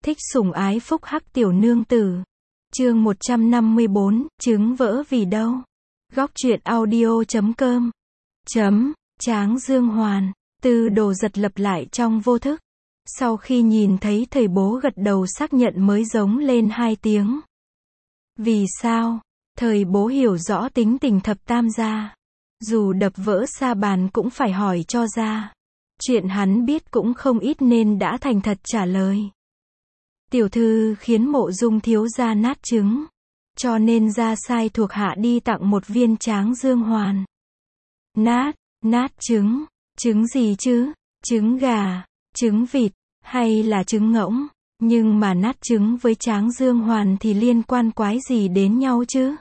Thích sủng ái phúc hắc tiểu nương tử. Chương 154, trứng vỡ vì đâu? Góc truyện audio.com. Tráng Dương Hoàn. Tư Đồ Giật lặp lại trong vô thức. Sau khi nhìn thấy thầy bố gật đầu xác nhận mới giống lên 2 tiếng. Vì sao? Thầy bố hiểu rõ tính tình thập tam gia. Dù đập vỡ sa bàn cũng phải hỏi cho ra. Chuyện hắn biết cũng không ít nên đã thành thật trả lời. Tiểu thư khiến Mộ Dung thiếu gia nát trứng, cho nên ra sai thuộc hạ đi tặng một viên Tráng Dương Hoàn. Nát trứng? Trứng gì chứ? Trứng gà, trứng vịt, hay là trứng ngỗng? Nhưng mà nát trứng với Tráng Dương Hoàn thì liên quan quái gì đến nhau chứ?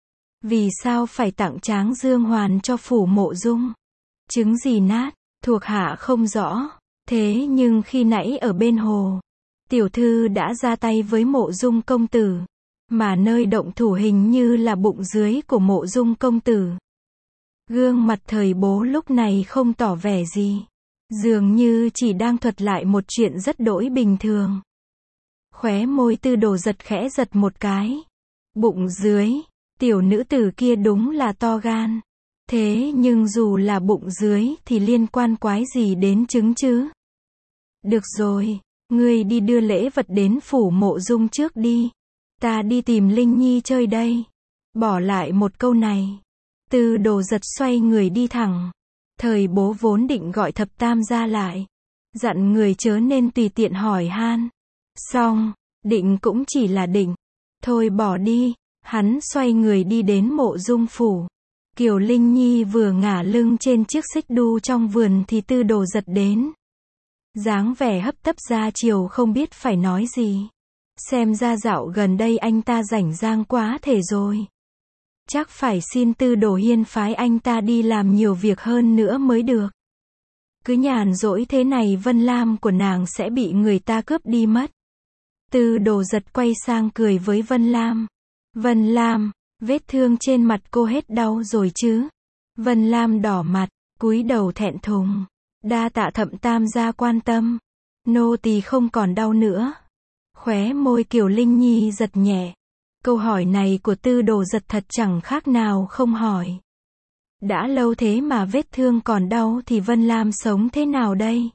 Vì sao phải tặng Tráng Dương Hoàn cho phủ Mộ Dung? Trứng gì nát? Thuộc hạ không rõ. Thế nhưng khi nãy ở bên hồ, tiểu thư đã ra tay với Mộ Dung công tử, mà nơi động thủ hình như là bụng dưới của Mộ Dung công tử. Gương mặt thầy bố lúc này không tỏ vẻ gì, dường như chỉ đang thuật lại một chuyện rất đỗi bình thường. Khóe môi Tư Đồ Giật khẽ giật một cái. Bụng dưới, tiểu nữ tử kia đúng là to gan. Thế nhưng dù là bụng dưới thì liên quan quái gì đến trứng chứ? Được rồi, ngươi đi đưa lễ vật đến phủ Mộ Dung trước đi. Ta đi tìm Linh Nhi chơi đây. Bỏ lại một câu này, Tư Đồ Giật xoay người đi thẳng. Thời bố vốn định gọi thập tam gia lại, dặn người chớ nên tùy tiện hỏi han. Xong, định cũng chỉ là định. Thôi bỏ đi, hắn xoay người đi đến Mộ Dung phủ. Kiều Linh Nhi vừa ngả lưng trên chiếc xích đu trong vườn thì Tư Đồ Giật đến. Dáng vẻ hấp tấp ra chiều không biết phải nói gì. Xem ra dạo gần đây anh ta rảnh rang quá thể rồi. Chắc phải xin Tư Đồ Hiên phái anh ta đi làm nhiều việc hơn nữa mới được. Cứ nhàn rỗi thế này Vân Lam của nàng sẽ bị người ta cướp đi mất. Tư Đồ Giật quay sang cười với Vân Lam. Vân Lam, vết thương trên mặt cô hết đau rồi chứ? Vân Lam đỏ mặt, cúi đầu thẹn thùng. Đa tạ thập tam gia quan tâm. Nô tỳ không còn đau nữa. Khóe môi Kiều Linh Nhi giật nhẹ. Câu hỏi này của Tư Đồ Giật thật chẳng khác nào không hỏi. Đã lâu thế mà vết thương còn đau thì Vân Lam sống thế nào đây?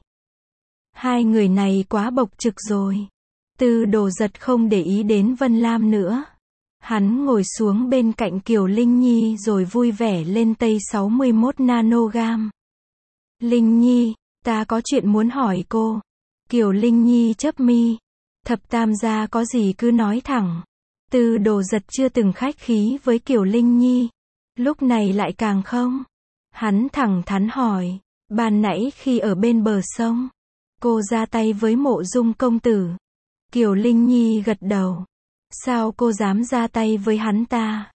Hai người này quá bộc trực rồi. Tư Đồ Giật không để ý đến Vân Lam nữa. Hắn ngồi xuống bên cạnh Kiều Linh Nhi rồi vui vẻ lên Tây 61 nanogam. Linh Nhi, ta có chuyện muốn hỏi cô. Kiều Linh Nhi chớp mi. Thập tam gia có gì cứ nói thẳng. Tư Đồ Giật chưa từng khách khí với Kiều Linh Nhi. Lúc này lại càng không. Hắn thẳng thắn hỏi. Ban nãy khi ở bên bờ sông, cô ra tay với Mộ Dung công tử. Kiều Linh Nhi gật đầu. Sao cô dám ra tay với hắn ta?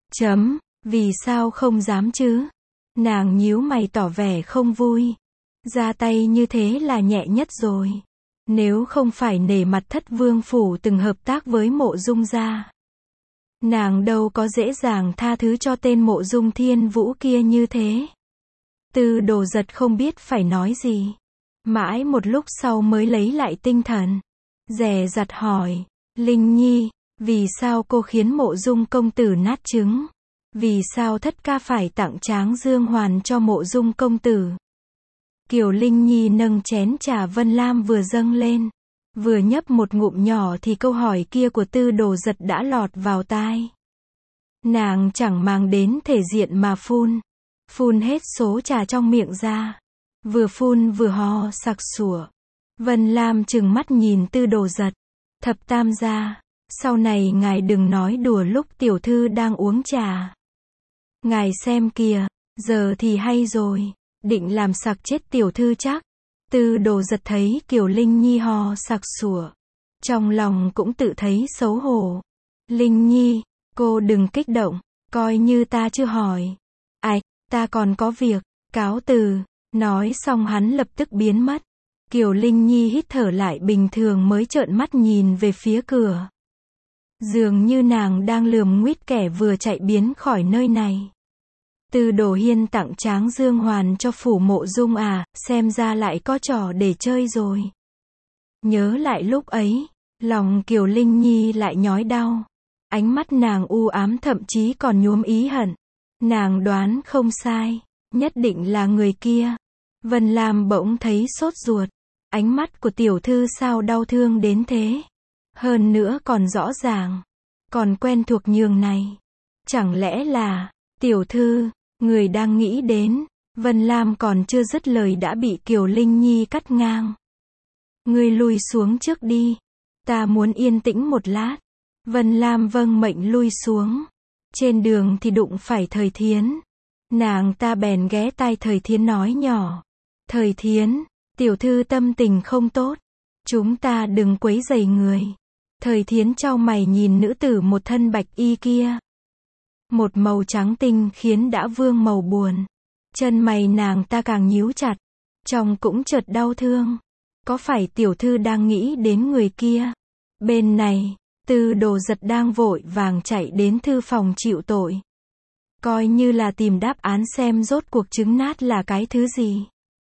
Vì sao không dám chứ? Nàng nhíu mày tỏ vẻ không vui. Ra tay như thế là nhẹ nhất rồi. Nếu không phải nể mặt Thất Vương phủ từng hợp tác với Mộ Dung gia, nàng đâu có dễ dàng tha thứ cho tên Mộ Dung Thiên Vũ kia như thế. Tư Đồ Giật không biết phải nói gì. Mãi một lúc sau mới lấy lại tinh thần. Dè dặt hỏi. Linh Nhi, vì sao cô khiến Mộ Dung công tử nát trứng? Vì sao thất ca phải tặng Tráng Dương Hoàn cho Mộ Dung công tử? Kiều Linh Nhi nâng chén trà Vân Lam vừa dâng lên. Vừa nhấp một ngụm nhỏ thì câu hỏi kia của Tư Đồ Giật đã lọt vào tai. Nàng chẳng mang đến thể diện mà phun hết số trà trong miệng ra. Vừa phun vừa ho sặc sủa. Vân Lam trừng mắt nhìn Tư Đồ Giật. Thập tam gia, sau này ngài đừng nói đùa lúc tiểu thư đang uống trà. Ngài xem kìa, giờ thì hay rồi, định làm sặc chết tiểu thư chắc. Tư Đồ Giật thấy Kiều Linh Nhi ho sặc sủa, trong lòng cũng tự thấy xấu hổ. Linh Nhi, cô đừng kích động, coi như ta chưa hỏi. Ảch, ta còn có việc, cáo từ. Nói xong hắn lập tức biến mất. Kiều Linh Nhi hít thở lại bình thường mới trợn mắt nhìn về phía cửa. Dường như nàng đang lườm nguýt kẻ vừa chạy biến khỏi nơi này. Tư Đồ Hiên tặng Tráng Dương Hoàn cho phủ Mộ Dung à, xem ra lại có trò để chơi rồi. Nhớ lại lúc ấy, Lòng Kiều Linh Nhi lại nhói đau. Ánh mắt nàng u ám thậm chí còn nhuốm ý hận. Nàng đoán không sai, nhất định là người kia. Vân Lam bỗng thấy sốt ruột. Ánh mắt của tiểu thư sao đau thương đến thế? Hơn nữa còn rõ ràng, còn quen thuộc nhường này. Chẳng lẽ là, tiểu thư, người đang nghĩ đến. Vân Lam còn chưa dứt lời đã bị Kiều Linh Nhi cắt ngang. Ngươi lui xuống trước đi. Ta muốn yên tĩnh một lát. Vân Lam vâng mệnh lui xuống. Trên đường thì đụng phải Thời Thiến. Nàng ta bèn ghé tai Thời Thiến nói nhỏ. Thời Thiến, tiểu thư tâm tình không tốt. Chúng ta đừng quấy rầy người. Thời Thiến chau mày nhìn nữ tử một thân bạch y kia. Một màu trắng tinh khiến đã vương màu buồn. Chân mày nàng ta càng nhíu chặt. Trong cũng chợt đau thương. Có phải tiểu thư đang nghĩ đến người kia? Bên này, Tư Đồ Giật đang vội vàng chạy đến thư phòng chịu tội. Coi như là tìm đáp án xem rốt cuộc trứng nát là cái thứ gì.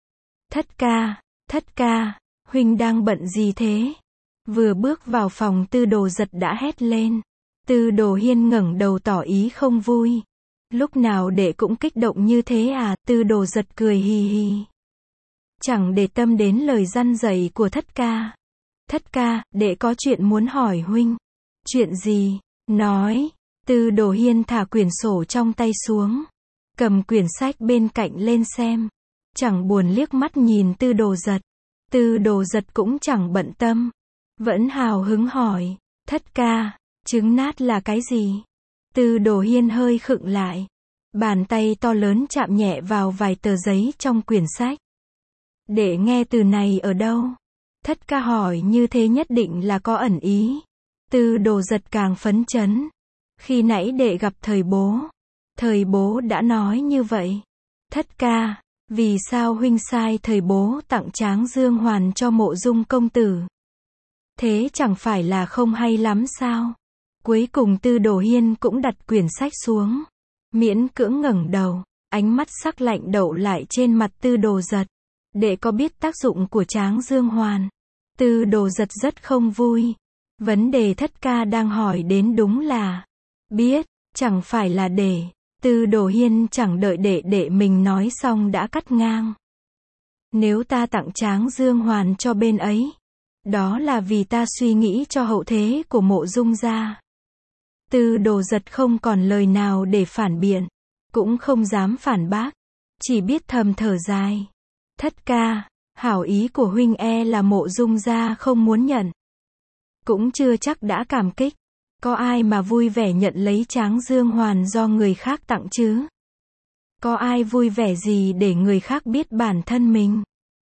Thất ca, huynh đang bận gì thế? Vừa bước vào phòng Tư Đồ Giật đã hét lên. Tư Đồ Hiên ngẩng đầu tỏ ý không vui. Lúc nào đệ cũng kích động như thế à? Tư Đồ Giật cười hì hì. Chẳng để tâm đến lời răn dạy của thất ca. Thất ca, đệ có chuyện muốn hỏi huynh. Chuyện gì? Nói. Tư Đồ Hiên thả quyển sổ trong tay xuống. Cầm quyển sách bên cạnh lên xem. Chẳng buồn liếc mắt nhìn Tư Đồ Giật. Tư Đồ Giật cũng chẳng bận tâm. Vẫn hào hứng hỏi. Thất ca, trứng nát là cái gì? Tư Đồ Hiên hơi khựng lại. Bàn tay to lớn chạm nhẹ vào vài tờ giấy trong quyển sách. Để nghe từ này ở đâu? Thất ca hỏi như thế nhất định là có ẩn ý. Tư Đồ Giật càng phấn chấn. Khi nãy đệ gặp Thời bố đã nói như vậy. Thất ca, vì sao huynh sai Thời bố tặng Tráng Dương Hoàn cho Mộ Dung công tử? Thế chẳng phải là không hay lắm sao? Cuối cùng Tư Đồ Hiên cũng đặt quyển sách xuống. Miễn cưỡng ngẩng đầu, ánh mắt sắc lạnh đậu lại trên mặt Tư Đồ Giật. Đệ có biết tác dụng của Tráng Dương Hoàn? Tư Đồ Giật rất không vui. Vấn đề thất ca đang hỏi đến đúng là biết, chẳng phải là để. Tư Đồ Hiên chẳng đợi đệ mình nói xong đã cắt ngang. Nếu ta tặng Tráng Dương Hoàn cho bên ấy, đó là vì ta suy nghĩ cho hậu thế của Mộ Dung gia. Tư Đồ Giật không còn lời nào để phản biện, cũng không dám phản bác, chỉ biết thầm thở dài. Thất ca, hảo ý của huynh e là Mộ Dung gia không muốn nhận. Cũng chưa chắc đã cảm kích. Có ai mà vui vẻ nhận lấy Tráng Dương Hoàn do người khác tặng chứ? Có ai vui vẻ gì để người khác biết bản thân mình?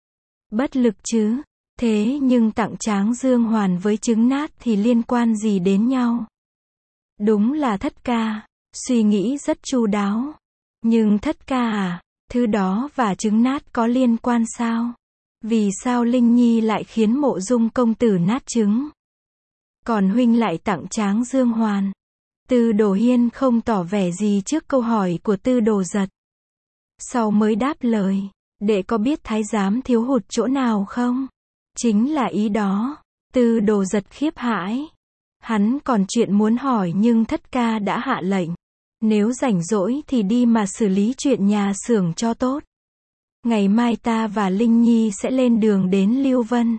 Bất lực chứ. Thế nhưng tặng Tráng Dương Hoàn với trứng nát thì liên quan gì đến nhau? Đúng là thất ca, suy nghĩ rất chu đáo. Nhưng thất ca à, thứ đó và trứng nát có liên quan sao? Vì sao Linh Nhi lại khiến Mộ Dung công tử nát trứng? Còn huynh lại tặng Tráng Dương Hoàn. Tư Đồ Hiên không tỏ vẻ gì trước câu hỏi của Tư Đồ Giật. Sau mới đáp lời, đệ có biết thái giám thiếu hụt chỗ nào không? Chính là ý đó. Tư Đồ Giật khiếp hãi. Hắn còn chuyện muốn hỏi nhưng thất ca đã hạ lệnh. Nếu rảnh rỗi thì đi mà xử lý chuyện nhà xưởng cho tốt. Ngày mai ta và Linh Nhi sẽ lên đường đến Lưu Vân.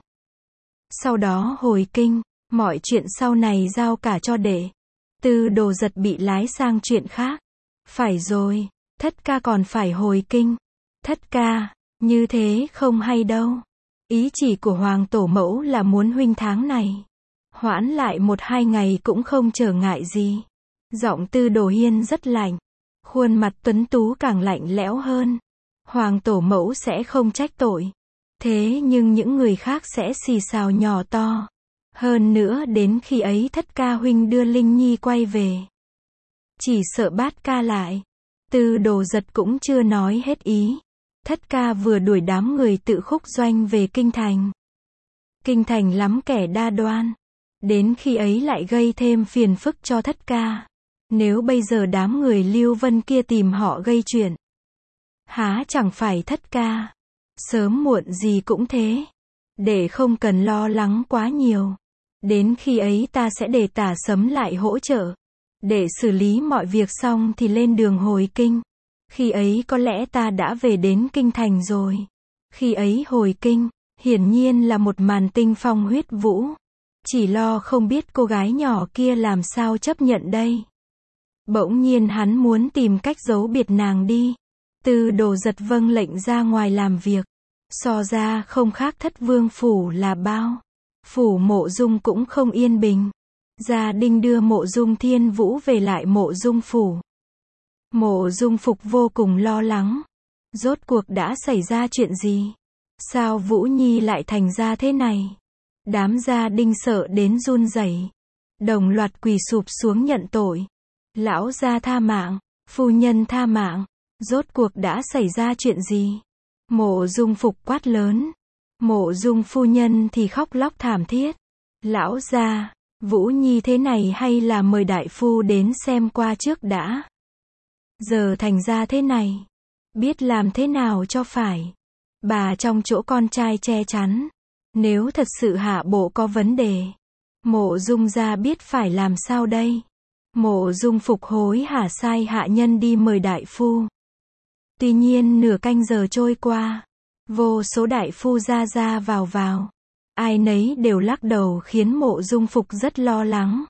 Sau đó hồi kinh, mọi chuyện sau này giao cả cho đệ. Tư Đồ Giật bị lái sang chuyện khác. Phải rồi, thất ca còn phải hồi kinh. Thất ca, như thế không hay đâu. Ý chỉ của Hoàng Tổ Mẫu là muốn huynh tháng này hoãn lại 1-2 ngày cũng không trở ngại gì. Giọng Tư Đồ Hiên rất lạnh. Khuôn mặt tuấn tú càng lạnh lẽo hơn. Hoàng Tổ Mẫu sẽ không trách tội. Thế nhưng những người khác sẽ xì xào nhỏ to. Hơn nữa đến khi ấy thất ca huynh đưa Linh Nhi quay về. Chỉ sợ Bát ca lại. Tư Đồ Giật cũng chưa nói hết ý. Thất ca vừa đuổi đám người tự khúc doanh về kinh thành. Kinh thành lắm kẻ đa đoan. Đến khi ấy lại gây thêm phiền phức cho thất ca. Nếu bây giờ đám người Lưu Vân kia tìm họ gây chuyện, há chẳng phải thất ca sớm muộn gì cũng thế. Để không cần lo lắng quá nhiều. Đến khi ấy ta sẽ để Tả Sấm lại hỗ trợ. Để xử lý mọi việc xong thì lên đường hồi kinh. Khi ấy có lẽ ta đã về đến kinh thành rồi. Khi ấy hồi kinh, hiển nhiên là một màn tinh phong huyết vũ. Chỉ lo không biết cô gái nhỏ kia làm sao chấp nhận đây. Bỗng nhiên hắn muốn tìm cách giấu biệt nàng đi. Tư Đồ giật vâng lệnh ra ngoài làm việc. So ra không khác Thất Vương phủ là bao. Phủ Mộ Dung cũng không yên bình. Gia đình đưa Mộ Dung Thiên Vũ về lại Mộ Dung phủ. Mộ Dung Phục vô cùng lo lắng. Rốt cuộc đã xảy ra chuyện gì? Sao Vũ Nhi lại thành ra thế này? Đám gia đình sợ đến run rẩy, đồng loạt quỳ sụp xuống nhận tội. Lão gia tha mạng, phu nhân tha mạng. Rốt cuộc đã xảy ra chuyện gì? Mộ Dung Phục quát lớn. Mộ Dung phu nhân thì khóc lóc thảm thiết. Lão gia, Vũ Nhi thế này hay là mời đại phu đến xem qua trước đã. Giờ thành ra thế này, biết làm thế nào cho phải. Bà trong chỗ con trai che chắn. Nếu thật sự hạ bộ có vấn đề, Mộ Dung gia biết phải làm sao đây? Mộ Dung Phục hối hả sai hạ nhân đi mời đại phu. Tuy nhiên nửa canh giờ trôi qua, vô số đại phu ra ra vào. Ai nấy đều lắc đầu khiến Mộ Dung Phục rất lo lắng.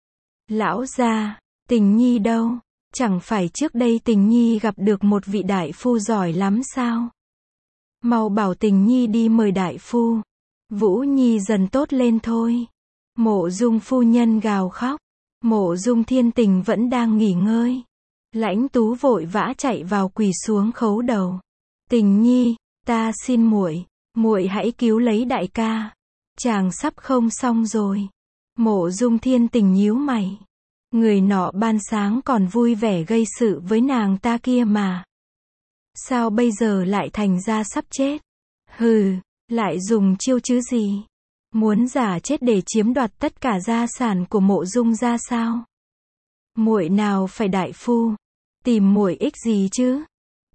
Lão gia, Tình Nhi đâu? Chẳng phải trước đây Tình Nhi gặp được một vị đại phu giỏi lắm sao? Mau bảo Tình Nhi đi mời đại phu. Vũ Nhi dần tốt lên thôi. Mộ Dung phu nhân gào khóc. Mộ Dung Thiên Tình vẫn đang nghỉ ngơi. Lãnh Tú vội vã chạy vào quỳ xuống khấu đầu. Tình Nhi, ta xin muội, muội hãy cứu lấy đại ca. Chàng sắp không xong rồi. Mộ Dung Thiên Tình nhíu mày. Người nọ ban sáng còn vui vẻ gây sự với nàng ta kia mà. Sao bây giờ lại thành ra sắp chết? Hừ, lại dùng chiêu chứ gì? Muốn giả chết để chiếm đoạt tất cả gia sản của Mộ Dung gia sao? Muội nào phải đại phu? Tìm muội ích gì chứ?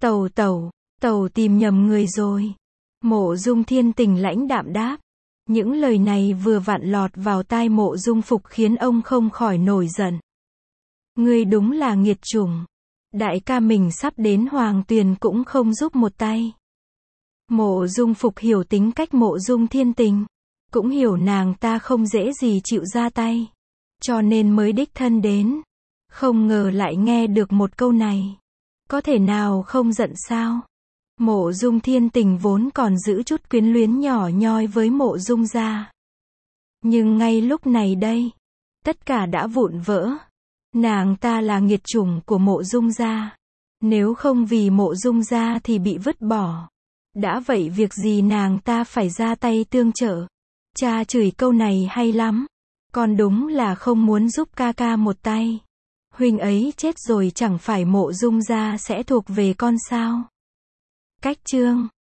Tẩu tìm nhầm người rồi. Mộ Dung Thiên Tình lãnh đạm đáp. Những lời này vừa vặn lọt vào tai Mộ Dung Phục khiến ông không khỏi nổi giận. Ngươi đúng là nghiệt chủng. Đại ca mình sắp đến Hoàng Tuyền cũng không giúp một tay. Mộ Dung Phục hiểu tính cách Mộ Dung Thiên Tình, cũng hiểu nàng ta không dễ gì chịu ra tay, cho nên mới đích thân đến. Không ngờ lại nghe được một câu này. Có thể nào không giận sao? Mộ Dung Thiên Tình vốn còn giữ chút quyến luyến nhỏ nhoi với Mộ Dung gia. Nhưng ngay lúc này đây, tất cả đã vụn vỡ. Nàng ta là nghiệt chủng của Mộ Dung gia. Nếu không vì Mộ Dung gia thì bị vứt bỏ. Đã vậy việc gì nàng ta phải ra tay tương trợ? Cha chửi câu này hay lắm. Con đúng là không muốn giúp ca ca một tay. Huynh ấy chết rồi chẳng phải Mộ Dung gia sẽ thuộc về con sao? Cách chương